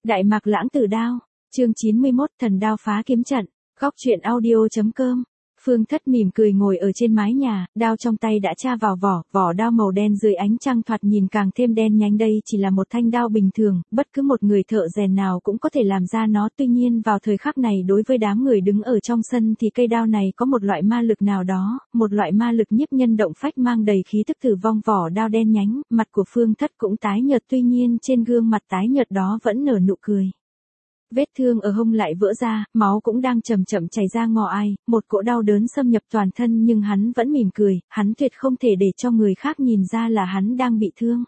Đại Mạc Lãng Tử Đao, chương 91, Thần Đao Phá Kiếm Trận, góc truyện audio.com. Phương Thất mỉm cười ngồi ở trên mái nhà, đao trong tay đã tra vào vỏ đao màu đen dưới ánh trăng thoạt nhìn càng thêm đen nhánh. Đây chỉ là một thanh đao bình thường, bất cứ một người thợ rèn nào cũng có thể làm ra nó. Tuy nhiên vào thời khắc này đối với đám người đứng ở trong sân thì cây đao này có một loại ma lực nào đó, một loại ma lực nhiếp nhân động phách mang đầy khí tức tử vong. Vỏ đao đen nhánh, mặt của Phương Thất cũng tái nhợt, tuy nhiên trên gương mặt tái nhợt đó vẫn nở nụ cười. Vết thương ở hông lại vỡ ra, máu cũng đang chậm chậm chảy ra ngò ai, một cỗ đau đớn xâm nhập toàn thân nhưng hắn vẫn mỉm cười, hắn tuyệt không thể để cho người khác nhìn ra là hắn đang bị thương.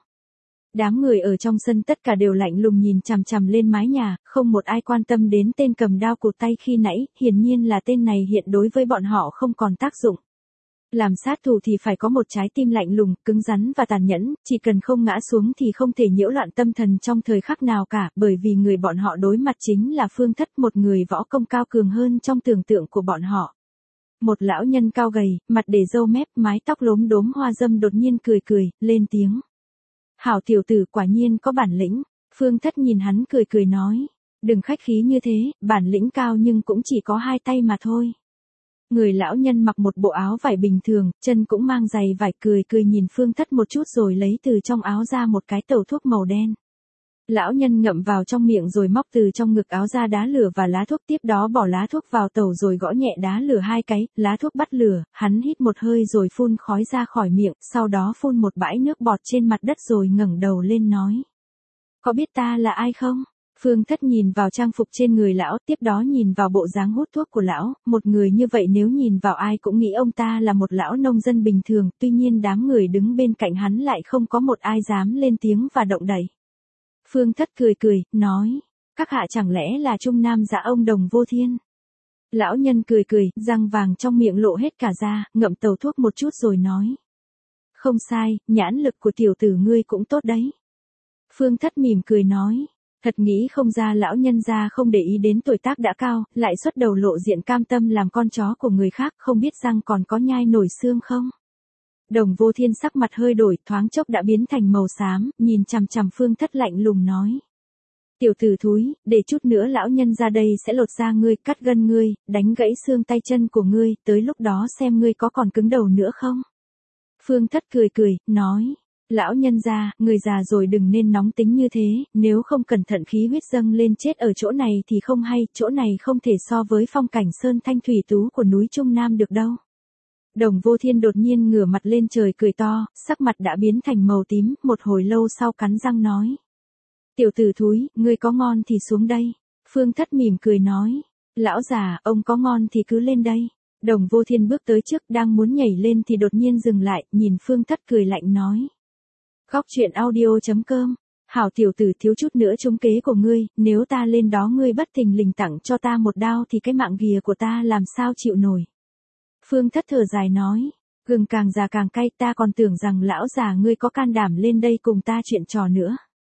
Đám người ở trong sân tất cả đều lạnh lùng nhìn chằm chằm lên mái nhà, không một ai quan tâm đến tên cầm đao cụt tay khi nãy, hiển nhiên là tên này hiện đối với bọn họ không còn tác dụng. Làm sát thủ thì phải có một trái tim lạnh lùng, cứng rắn và tàn nhẫn, chỉ cần không ngã xuống thì không thể nhiễu loạn tâm thần trong thời khắc nào cả, bởi vì người bọn họ đối mặt chính là Phương Thất, một người võ công cao cường hơn trong tưởng tượng của bọn họ. Một lão nhân cao gầy, mặt để râu mép, mái tóc lốm đốm hoa dâm đột nhiên cười, lên tiếng. Hảo tiểu tử, quả nhiên có bản lĩnh. Phương Thất nhìn hắn cười nói. Đừng khách khí như thế, bản lĩnh cao nhưng cũng chỉ có 2 tay mà thôi. Người lão nhân mặc một bộ áo vải bình thường, chân cũng mang giày vải, cười nhìn Phương Thất một chút rồi lấy từ trong áo ra một cái tẩu thuốc màu đen. Lão nhân ngậm vào trong miệng rồi móc từ trong ngực áo ra đá lửa và lá thuốc, tiếp đó bỏ lá thuốc vào tẩu rồi gõ nhẹ đá lửa 2 cái, lá thuốc bắt lửa, hắn hít một hơi rồi phun khói ra khỏi miệng, sau đó phun một bãi nước bọt trên mặt đất rồi ngẩng đầu lên nói. Có biết ta là ai không? Phương Thất nhìn vào trang phục trên người lão, tiếp đó nhìn vào bộ dáng hút thuốc của lão, một người như vậy nếu nhìn vào ai cũng nghĩ ông ta là một lão nông dân bình thường, tuy nhiên đám người đứng bên cạnh hắn lại không có một ai dám lên tiếng và động đậy. Phương Thất cười, nói, các hạ chẳng lẽ là Trung Nam Dạ ông Đồng Vô Thiên? Lão nhân cười, răng vàng trong miệng lộ hết cả ra, ngậm tẩu thuốc một chút rồi nói. Không sai, nhãn lực của tiểu tử ngươi cũng tốt đấy. Phương Thất mỉm cười nói. Thật nghĩ không ra lão nhân gia không để ý đến tuổi tác đã cao, lại xuất đầu lộ diện cam tâm làm con chó của người khác, không biết răng còn có nhai nổi xương không? Đồng Vô Thiên sắc mặt hơi đổi, thoáng chốc đã biến thành màu xám, nhìn chằm chằm Phương Thất lạnh lùng nói. Tiểu tử thúi, để chút nữa lão nhân ra đây sẽ lột da ngươi, cắt gân ngươi, đánh gãy xương tay chân của ngươi, tới lúc đó xem ngươi có còn cứng đầu nữa không? Phương Thất cười, nói. Lão nhân gia, người già rồi đừng nên nóng tính như thế, nếu không cẩn thận khí huyết dâng lên chết ở chỗ này thì không hay, chỗ này không thể so với phong cảnh sơn thanh thủy tú của núi Trung Nam được đâu. Đồng Vô Thiên đột nhiên ngửa mặt lên trời cười to, sắc mặt đã biến thành màu tím, một hồi lâu sau cắn răng nói. Tiểu tử thúi, ngươi có ngon thì xuống đây. Phương Thất mỉm cười nói. Lão già, ông có ngon thì cứ lên đây. Đồng Vô Thiên bước tới trước đang muốn nhảy lên thì đột nhiên dừng lại, nhìn Phương Thất cười lạnh nói. Góc truyện audio.com. Hảo tiểu tử, thiếu chút nữa trúng kế của ngươi, nếu ta lên đó ngươi bất thình lình tặng cho ta một đao thì cái mạng ghìa của ta làm sao chịu nổi. Phương Thất thở dài nói, gừng càng già càng cay, ta còn tưởng rằng lão già ngươi có can đảm lên đây cùng ta chuyện trò nữa.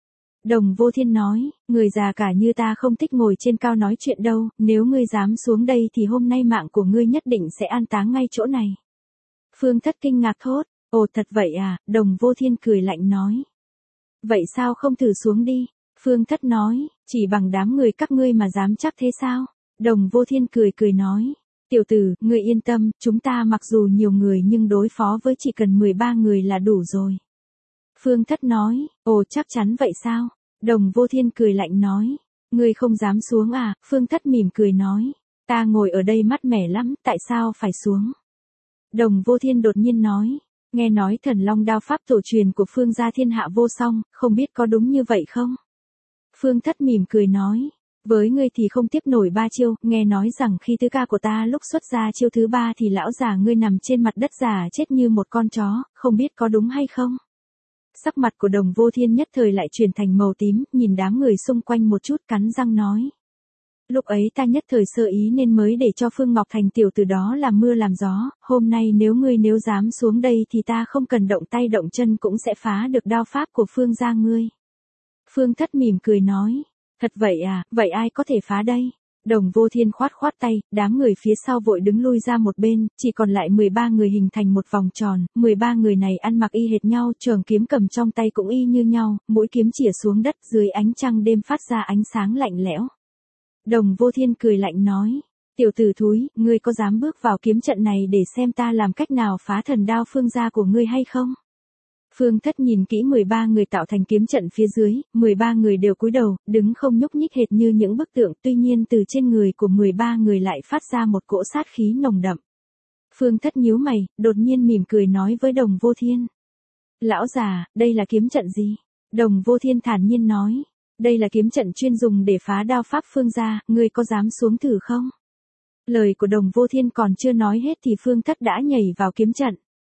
Đồng Vô Thiên nói, người già cả như ta không thích ngồi trên cao nói chuyện đâu, nếu ngươi dám xuống đây thì hôm nay mạng của ngươi nhất định sẽ an táng ngay chỗ này. Phương Thất kinh ngạc thốt. Ồ thật vậy à, Đồng Vô Thiên cười lạnh nói. Vậy sao không thử xuống đi? Phương Thất nói, chỉ bằng đám người các ngươi mà dám chắc thế sao? Đồng Vô Thiên cười nói. Tiểu tử, ngươi yên tâm, chúng ta mặc dù nhiều người nhưng đối phó với chỉ cần 13 người là đủ rồi. Phương Thất nói, ồ chắc chắn vậy sao? Đồng Vô Thiên cười lạnh nói. Ngươi không dám xuống à? Phương Thất mỉm cười nói. Ta ngồi ở đây mát mẻ lắm, tại sao phải xuống? Đồng Vô Thiên đột nhiên nói. Nghe nói Thần Long đao pháp tổ truyền của Phương gia thiên hạ vô song, không biết có đúng như vậy không? Phương Thất mỉm cười nói, với ngươi thì không tiếp nổi 3 chiêu, nghe nói rằng khi tứ ca của ta lúc xuất ra chiêu thứ 3 thì lão già ngươi nằm trên mặt đất già chết như một con chó, không biết có đúng hay không? Sắc mặt của Đồng Vô Thiên nhất thời lại chuyển thành màu tím, nhìn đám người xung quanh một chút cắn răng nói. Lúc ấy ta nhất thời sơ ý nên mới để cho Phương Ngọc Thành tiểu tử đó làm mưa làm gió, hôm nay nếu dám xuống đây thì ta không cần động tay động chân cũng sẽ phá được đao pháp của Phương gia ngươi. Phương Thất mỉm cười nói, thật vậy à, vậy ai có thể phá đây? Đồng Vô Thiên khoát khoát tay, đám người phía sau vội đứng lui ra một bên, chỉ còn lại 13 người hình thành một vòng tròn, 13 người này ăn mặc y hệt nhau, trường kiếm cầm trong tay cũng y như nhau, mũi kiếm chĩa xuống đất dưới ánh trăng đêm phát ra ánh sáng lạnh lẽo. Đồng Vô Thiên cười lạnh nói, tiểu tử thúi, ngươi có dám bước vào kiếm trận này để xem ta làm cách nào phá thần đao Phương gia của ngươi hay không? Phương Thất nhìn kỹ 13 người tạo thành kiếm trận phía dưới, 13 người đều cúi đầu, đứng không nhúc nhích hệt như những bức tượng, tuy nhiên từ trên người của 13 người lại phát ra một cỗ sát khí nồng đậm. Phương Thất nhíu mày, đột nhiên mỉm cười nói với Đồng Vô Thiên. Lão già, đây là kiếm trận gì? Đồng Vô Thiên thản nhiên nói, đây là kiếm trận chuyên dùng để phá đao pháp Phương gia, ngươi có dám xuống thử không? Lời của Đồng Vô Thiên còn chưa nói hết thì Phương Thất đã nhảy vào kiếm trận.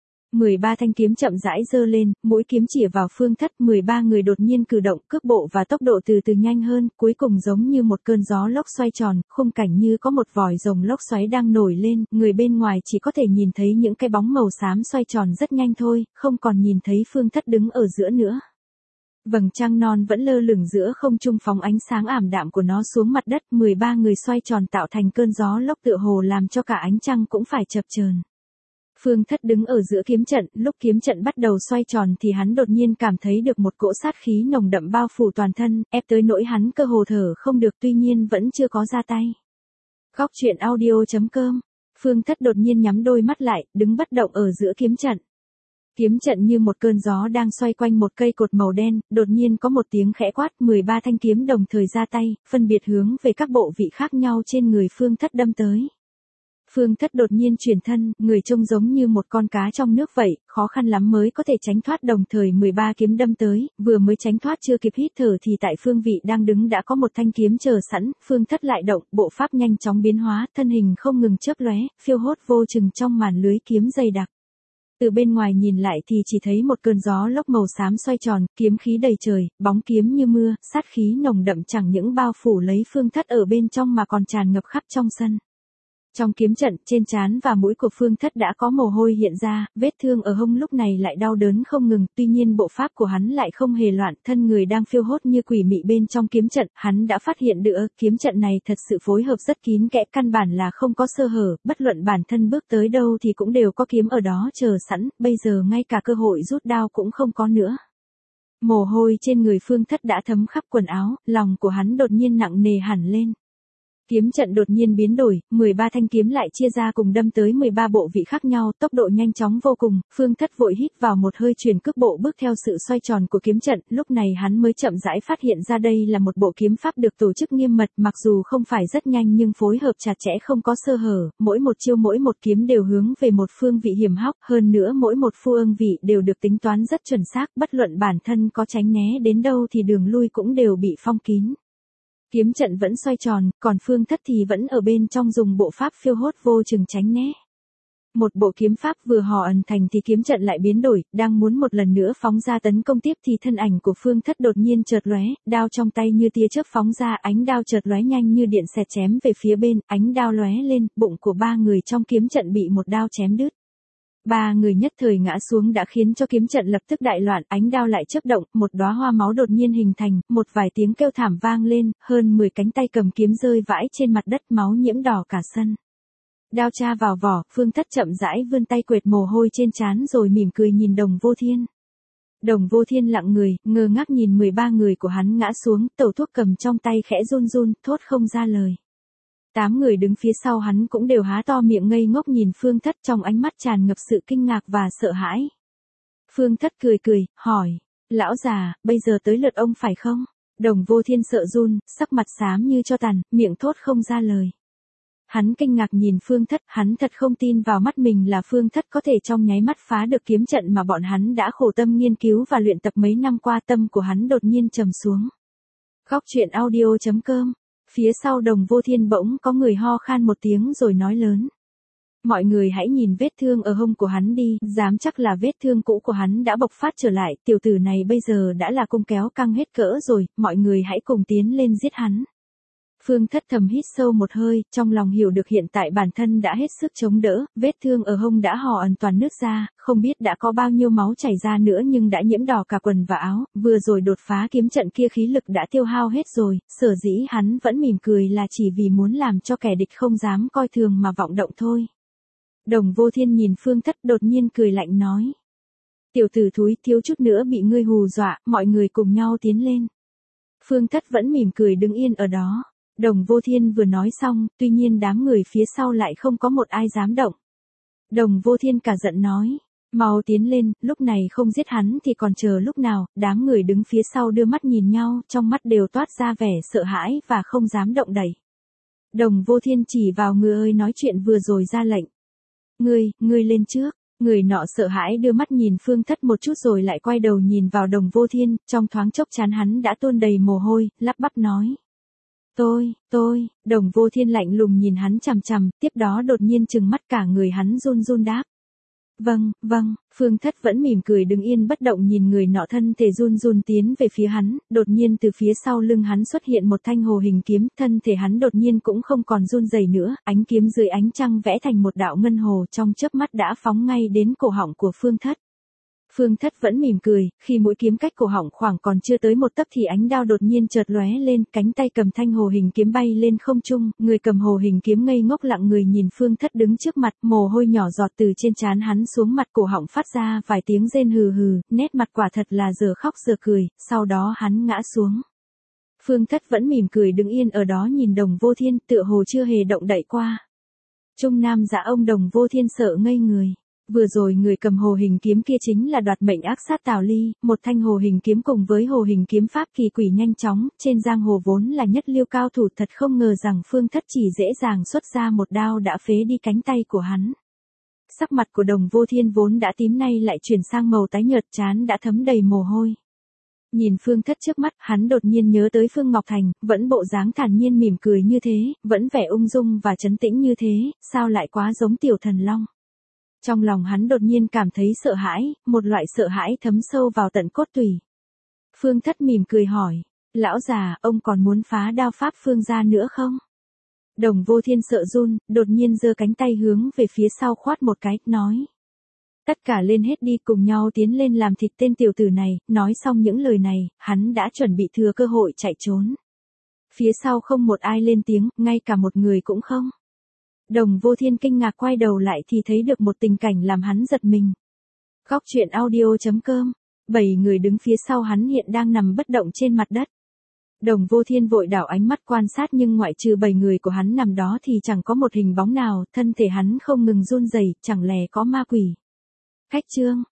13 thanh kiếm chậm rãi giơ lên, mũi kiếm chĩa vào Phương Thất, 13 người đột nhiên cử động, cước bộ và tốc độ từ từ nhanh hơn, cuối cùng giống như một cơn gió lốc xoay tròn, khung cảnh như có một vòi rồng lốc xoáy đang nổi lên, người bên ngoài chỉ có thể nhìn thấy những cái bóng màu xám xoay tròn rất nhanh thôi, không còn nhìn thấy Phương Thất đứng ở giữa nữa. Vầng trăng non vẫn lơ lửng giữa không trung phóng ánh sáng ảm đạm của nó xuống mặt đất, 13 người xoay tròn tạo thành cơn gió lốc tựa hồ làm cho cả ánh trăng cũng phải chập chờn. Phương Thất đứng ở giữa kiếm trận, lúc kiếm trận bắt đầu xoay tròn thì hắn đột nhiên cảm thấy được một cỗ sát khí nồng đậm bao phủ toàn thân, ép tới nỗi hắn cơ hồ thở không được, tuy nhiên vẫn chưa có ra tay. Góc truyện audio.com. Phương Thất đột nhiên nhắm đôi mắt lại, đứng bất động ở giữa kiếm trận. Kiếm trận như một cơn gió đang xoay quanh một cây cột màu đen, đột nhiên có một tiếng khẽ quát, 13 thanh kiếm đồng thời ra tay, phân biệt hướng về các bộ vị khác nhau trên người Phương Thất đâm tới. Phương Thất đột nhiên chuyển thân, người trông giống như một con cá trong nước vậy, khó khăn lắm mới có thể tránh thoát, đồng thời 13 kiếm đâm tới, vừa mới tránh thoát chưa kịp hít thở thì tại phương vị đang đứng đã có một thanh kiếm chờ sẵn, Phương Thất lại động, bộ pháp nhanh chóng biến hóa, thân hình không ngừng chớp lóe, phiêu hốt vô chừng trong màn lưới kiếm dày đặc. Từ bên ngoài nhìn lại thì chỉ thấy một cơn gió lốc màu xám xoay tròn, kiếm khí đầy trời, bóng kiếm như mưa, sát khí nồng đậm chẳng những bao phủ lấy Phương Thất ở bên trong mà còn tràn ngập khắp trong sân. Trong kiếm trận, trên trán và mũi của Phương Thất đã có mồ hôi hiện ra, vết thương ở hông lúc này lại đau đớn không ngừng, tuy nhiên bộ pháp của hắn lại không hề loạn, thân người đang phiêu hốt như quỷ mị bên trong kiếm trận, hắn đã phát hiện được, kiếm trận này thật sự phối hợp rất kín kẽ, căn bản là không có sơ hở, bất luận bản thân bước tới đâu thì cũng đều có kiếm ở đó chờ sẵn, bây giờ ngay cả cơ hội rút đao cũng không có nữa. Mồ hôi trên người Phương Thất đã thấm khắp quần áo, lòng của hắn đột nhiên nặng nề hẳn lên. Kiếm trận đột nhiên biến đổi, 13 thanh kiếm lại chia ra cùng đâm tới 13 bộ vị khác nhau, tốc độ nhanh chóng vô cùng, Phương Thất vội hít vào một hơi chuyển cước bộ bước theo sự xoay tròn của kiếm trận, lúc này hắn mới chậm rãi phát hiện ra đây là một bộ kiếm pháp được tổ chức nghiêm mật, mặc dù không phải rất nhanh nhưng phối hợp chặt chẽ không có sơ hở, mỗi một chiêu mỗi một kiếm đều hướng về một phương vị hiểm hóc, hơn nữa mỗi một phương vị đều được tính toán rất chuẩn xác, bất luận bản thân có tránh né đến đâu thì đường lui cũng đều bị phong kín. Kiếm trận vẫn xoay tròn, còn Phương Thất thì vẫn ở bên trong dùng bộ pháp phiêu hốt vô chừng tránh né. Một bộ kiếm pháp vừa hò ẩn thành thì kiếm trận lại biến đổi, đang muốn một lần nữa phóng ra tấn công tiếp thì thân ảnh của Phương Thất đột nhiên chợt lóe, đao trong tay như tia chớp phóng ra, ánh đao chợt lóe nhanh như điện xẹt chém về phía bên, ánh đao lóe lên, bụng của 3 người trong kiếm trận bị một đao chém đứt. 3 người nhất thời ngã xuống đã khiến cho kiếm trận lập tức đại loạn, ánh đao lại chớp động, một đóa hoa máu đột nhiên hình thành, một vài tiếng kêu thảm vang lên, hơn 10 cánh tay cầm kiếm rơi vãi trên mặt đất, máu nhiễm đỏ cả sân. Đao tra vào vỏ, Phương Thất chậm rãi vươn tay quệt mồ hôi trên trán rồi mỉm cười nhìn Đồng Vô Thiên. Đồng Vô Thiên lặng người, ngơ ngác nhìn 13 người của hắn ngã xuống, tẩu thuốc cầm trong tay khẽ run run, thốt không ra lời. 8 người đứng phía sau hắn cũng đều há to miệng ngây ngốc nhìn Phương Thất, trong ánh mắt tràn ngập sự kinh ngạc và sợ hãi. Phương Thất cười cười, hỏi, lão già, bây giờ tới lượt ông phải không? Đồng Vô Thiên sợ run, sắc mặt xám như tro tàn, miệng thốt không ra lời. Hắn kinh ngạc nhìn Phương Thất, hắn thật không tin vào mắt mình là Phương Thất có thể trong nháy mắt phá được kiếm trận mà bọn hắn đã khổ tâm nghiên cứu và luyện tập mấy năm qua, tâm của hắn đột nhiên trầm xuống. Góc truyện audio.com. Phía sau Đồng Vô Thiên bỗng có người ho khan một tiếng rồi nói lớn. Mọi người hãy nhìn vết thương ở hông của hắn đi, dám chắc là vết thương cũ của hắn đã bộc phát trở lại, tiểu tử này bây giờ đã là cung kéo căng hết cỡ rồi, mọi người hãy cùng tiến lên giết hắn. Phương Thất thầm hít sâu một hơi, trong lòng hiểu được hiện tại bản thân đã hết sức chống đỡ, vết thương ở hông đã hò ẩn toàn nước ra, không biết đã có bao nhiêu máu chảy ra nữa nhưng đã nhiễm đỏ cả quần và áo, vừa rồi đột phá kiếm trận kia khí lực đã tiêu hao hết rồi, sở dĩ hắn vẫn mỉm cười là chỉ vì muốn làm cho kẻ địch không dám coi thường mà vọng động thôi. Đồng Vô Thiên nhìn Phương Thất đột nhiên cười lạnh nói. Tiểu tử thúi, thiếu chút nữa bị ngươi hù dọa, mọi người cùng nhau tiến lên. Phương Thất vẫn mỉm cười đứng yên ở đó. Đồng Vô Thiên vừa nói xong, tuy nhiên đám người phía sau lại không có một ai dám động. Đồng Vô Thiên cả giận nói, mau tiến lên, lúc này không giết hắn thì còn chờ lúc nào, đám người đứng phía sau đưa mắt nhìn nhau, trong mắt đều toát ra vẻ sợ hãi và không dám động đậy. Đồng Vô Thiên chỉ vào người ơi nói chuyện vừa rồi ra lệnh. Ngươi lên trước. Người nọ sợ hãi đưa mắt nhìn Phương Thất một chút rồi lại quay đầu nhìn vào Đồng Vô Thiên, trong thoáng chốc trán hắn đã tuôn đầy mồ hôi, lắp bắp nói. Đồng Vô Thiên lạnh lùng nhìn hắn chằm chằm, tiếp đó đột nhiên trừng mắt cả người hắn run run đáp. Vâng, Phương Thất vẫn mỉm cười đứng yên bất động nhìn người nọ thân thể run run tiến về phía hắn, đột nhiên từ phía sau lưng hắn xuất hiện một thanh hồ hình kiếm, thân thể hắn đột nhiên cũng không còn run rẩy nữa, ánh kiếm dưới ánh trăng vẽ thành một đạo ngân hồ trong chớp mắt đã phóng ngay đến cổ họng của Phương Thất. Phương Thất vẫn mỉm cười, khi mũi kiếm cách cổ họng khoảng còn chưa tới một tấc thì ánh đao đột nhiên chợt lóe lên, cánh tay cầm thanh hồ hình kiếm bay lên không trung, người cầm hồ hình kiếm ngây ngốc lặng người nhìn Phương Thất đứng trước mặt, mồ hôi nhỏ giọt từ trên trán hắn xuống mặt, cổ họng phát ra vài tiếng rên hừ hừ, nét mặt quả thật là giờ khóc giờ cười, sau đó hắn ngã xuống. Phương Thất vẫn mỉm cười đứng yên ở đó nhìn Đồng Vô Thiên, tựa hồ chưa hề động đậy qua. Trung Nam Dạ ông Đồng Vô Thiên sợ ngây người. Vừa rồi người cầm hồ hình kiếm kia chính là đoạt mệnh ác sát Tào Ly, một thanh hồ hình kiếm cùng với hồ hình kiếm pháp kỳ quỷ nhanh chóng, trên giang hồ vốn là nhất lưu cao thủ, thật không ngờ rằng Phương Thất chỉ dễ dàng xuất ra một đao đã phế đi cánh tay của hắn. Sắc mặt của Đồng Vô Thiên vốn đã tím nay lại chuyển sang màu tái nhợt, trán đã thấm đầy mồ hôi. Nhìn Phương Thất trước mắt, hắn đột nhiên nhớ tới Phương Ngọc Thành, vẫn bộ dáng thản nhiên mỉm cười như thế, vẫn vẻ ung dung và trấn tĩnh như thế, sao lại quá giống Tiểu Thần Long. Trong lòng hắn đột nhiên cảm thấy sợ hãi, một loại sợ hãi thấm sâu vào tận cốt tủy. Phương Thất mỉm cười hỏi, lão già, ông còn muốn phá đao pháp Phương gia nữa không? Đồng Vô Thiên sợ run, đột nhiên giơ cánh tay hướng về phía sau khoát một cái, nói. Tất cả lên hết đi, cùng nhau tiến lên làm thịt tên tiểu tử này, nói xong những lời này, hắn đã chuẩn bị thừa cơ hội chạy trốn. Phía sau không một ai lên tiếng, ngay cả một người cũng không. Đồng Vô Thiên kinh ngạc quay đầu lại thì thấy được một tình cảnh làm hắn giật mình. Góc truyện audio.com, 7 người đứng phía sau hắn hiện đang nằm bất động trên mặt đất. Đồng Vô Thiên vội đảo ánh mắt quan sát nhưng ngoại trừ 7 người của hắn nằm đó thì chẳng có một hình bóng nào, thân thể hắn không ngừng run rẩy, chẳng lẽ có ma quỷ. Khách trương,